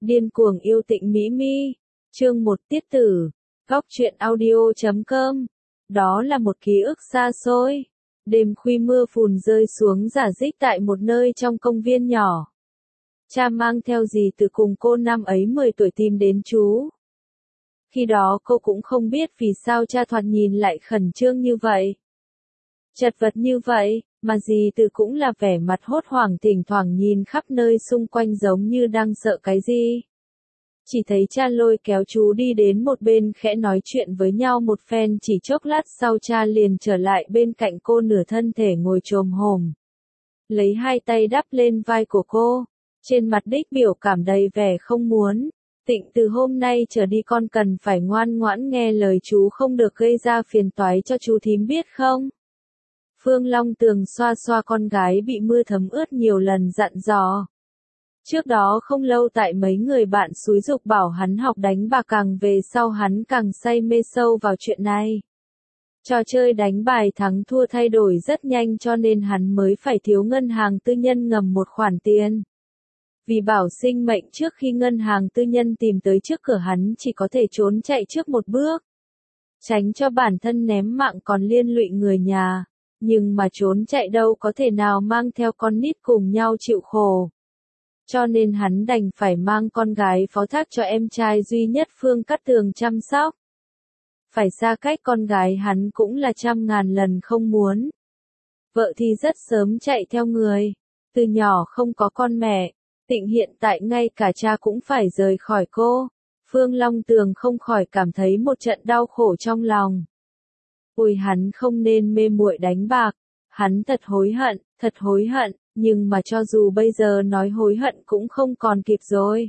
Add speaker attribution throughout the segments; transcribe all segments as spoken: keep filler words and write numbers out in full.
Speaker 1: Điên cuồng yêu Tịnh Mỹ Mi. Chương một tiết tử. Góc truyện audio chấm com. Đó là một ký ức xa xôi. Đêm khuya mưa phùn rơi xuống rả rích tại một nơi trong công viên nhỏ. Cha mang theo dì từ cùng cô năm ấy mười tuổi tìm đến chú. Khi đó cô cũng không biết vì sao cha thoạt nhìn lại khẩn trương như vậy. Chật vật như vậy, mà dì từ cũng là vẻ mặt hốt hoảng thỉnh thoảng nhìn khắp nơi xung quanh giống như đang sợ cái gì. Chỉ thấy cha lôi kéo chú đi đến một bên khẽ nói chuyện với nhau một phen, chỉ chốc lát sau cha liền trở lại bên cạnh cô, nửa thân thể ngồi chồm hổm. Lấy hai tay đắp lên vai của cô, trên mặt đích biểu cảm đầy vẻ không muốn. Tịnh, từ hôm nay trở đi con cần phải ngoan ngoãn nghe lời chú, không được gây ra phiền toái cho chú thím, biết không? Phương Long Tường xoa xoa con gái bị mưa thấm ướt nhiều lần dặn dò. Trước đó không lâu tại mấy người bạn xúi giục bảo hắn học đánh bạc, càng về sau hắn càng say mê sâu vào chuyện này. Trò chơi đánh bài thắng thua thay đổi rất nhanh cho nên hắn mới phải thiếu ngân hàng tư nhân ngầm một khoản tiền. Vì bảo sinh mệnh trước khi ngân hàng tư nhân tìm tới trước cửa, hắn chỉ có thể trốn chạy trước một bước. Tránh cho bản thân ném mạng còn liên lụy người nhà. Nhưng mà trốn chạy đâu có thể nào mang theo con nít cùng nhau chịu khổ. Cho nên hắn đành phải mang con gái phó thác cho em trai duy nhất Phương Cát Tường chăm sóc. Phải xa cách con gái hắn cũng là trăm ngàn lần không muốn. Vợ thì rất sớm chạy theo người. Từ nhỏ không có con mẹ, Tịnh hiện tại ngay cả cha cũng phải rời khỏi cô. Phương Long Tường không khỏi cảm thấy một trận đau khổ trong lòng. Ôi, hắn không nên mê muội đánh bạc. Hắn thật hối hận, thật hối hận, nhưng mà cho dù bây giờ nói hối hận cũng không còn kịp rồi.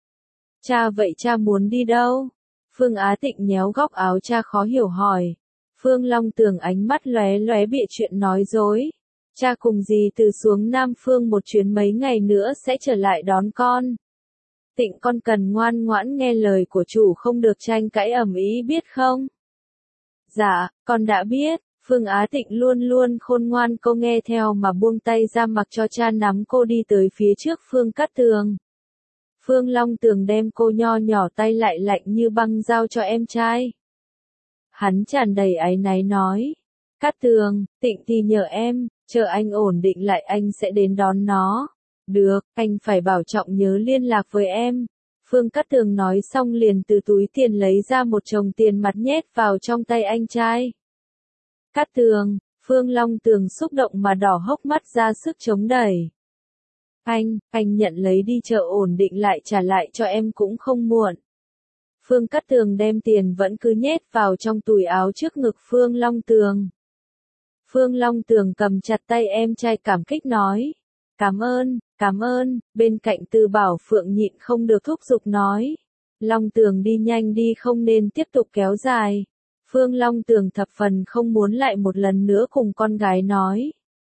Speaker 1: Cha, vậy cha muốn đi đâu? Phương Á Tịnh nhéo góc áo cha khó hiểu hỏi. Phương Long Tường ánh mắt lóe lóe bịa chuyện nói dối. Cha cùng dì từ xuống Nam Phương một chuyến, mấy ngày nữa sẽ trở lại đón con. Tịnh, con cần ngoan ngoãn nghe lời của chủ, không được tranh cãi ầm ĩ, biết không? Dạ, con đã biết. Phương Á Tịnh luôn luôn khôn ngoan, cô nghe theo mà buông tay ra mặc cho cha nắm cô đi tới phía trước Phương Cát Tường. Phương Long Tường đem cô nho nhỏ tay lại lạnh như băng giao cho em trai. Hắn tràn đầy áy náy nói. Cát Tường, Tịnh thì nhờ em, chờ anh ổn định lại anh sẽ đến đón nó. Được, anh phải bảo trọng nhớ liên lạc với em. Phương Cát Tường nói xong liền từ túi tiền lấy ra một chồng tiền mặt nhét vào trong tay anh trai. Cát Tường, Phương Long Tường xúc động mà đỏ hốc mắt ra sức chống đẩy. Anh, anh nhận lấy đi, chờ ổn định lại trả lại cho em cũng không muộn. Phương Cát Tường đem tiền vẫn cứ nhét vào trong túi áo trước ngực Phương Long Tường. Phương Long Tường cầm chặt tay em trai cảm kích nói. Cảm ơn, cảm ơn, bên cạnh Từ Bảo Phượng nhịn không được thúc giục nói. Long Tường đi nhanh đi, không nên tiếp tục kéo dài. Phương Long Tường thập phần không muốn lại một lần nữa cùng con gái nói.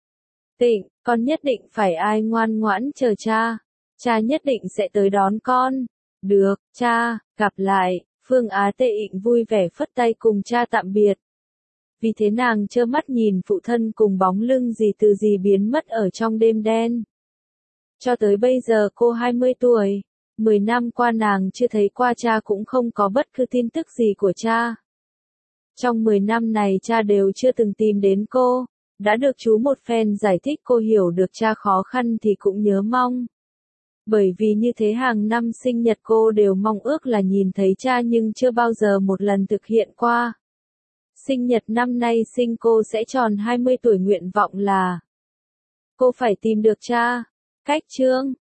Speaker 1: Tịnh, con nhất định phải ai ngoan ngoãn chờ cha. Cha nhất định sẽ tới đón con. Được, cha, gặp lại. Phương Á Tịnh vui vẻ phất tay cùng cha tạm biệt. Vì thế nàng trơ mắt nhìn phụ thân cùng bóng lưng dì từ dì biến mất ở trong đêm đen. Cho tới bây giờ cô hai mươi tuổi, mười năm qua nàng chưa thấy qua cha, cũng không có bất cứ tin tức gì của cha. Trong mười năm này cha đều chưa từng tìm đến cô, đã được chú một phen giải thích cô hiểu được cha khó khăn thì cũng nhớ mong. Bởi vì như thế hàng năm sinh nhật cô đều mong ước là nhìn thấy cha, nhưng chưa bao giờ một lần thực hiện qua. Sinh nhật năm nay sinh cô sẽ tròn hai mươi tuổi, nguyện vọng là cô phải tìm được cha. Cách chương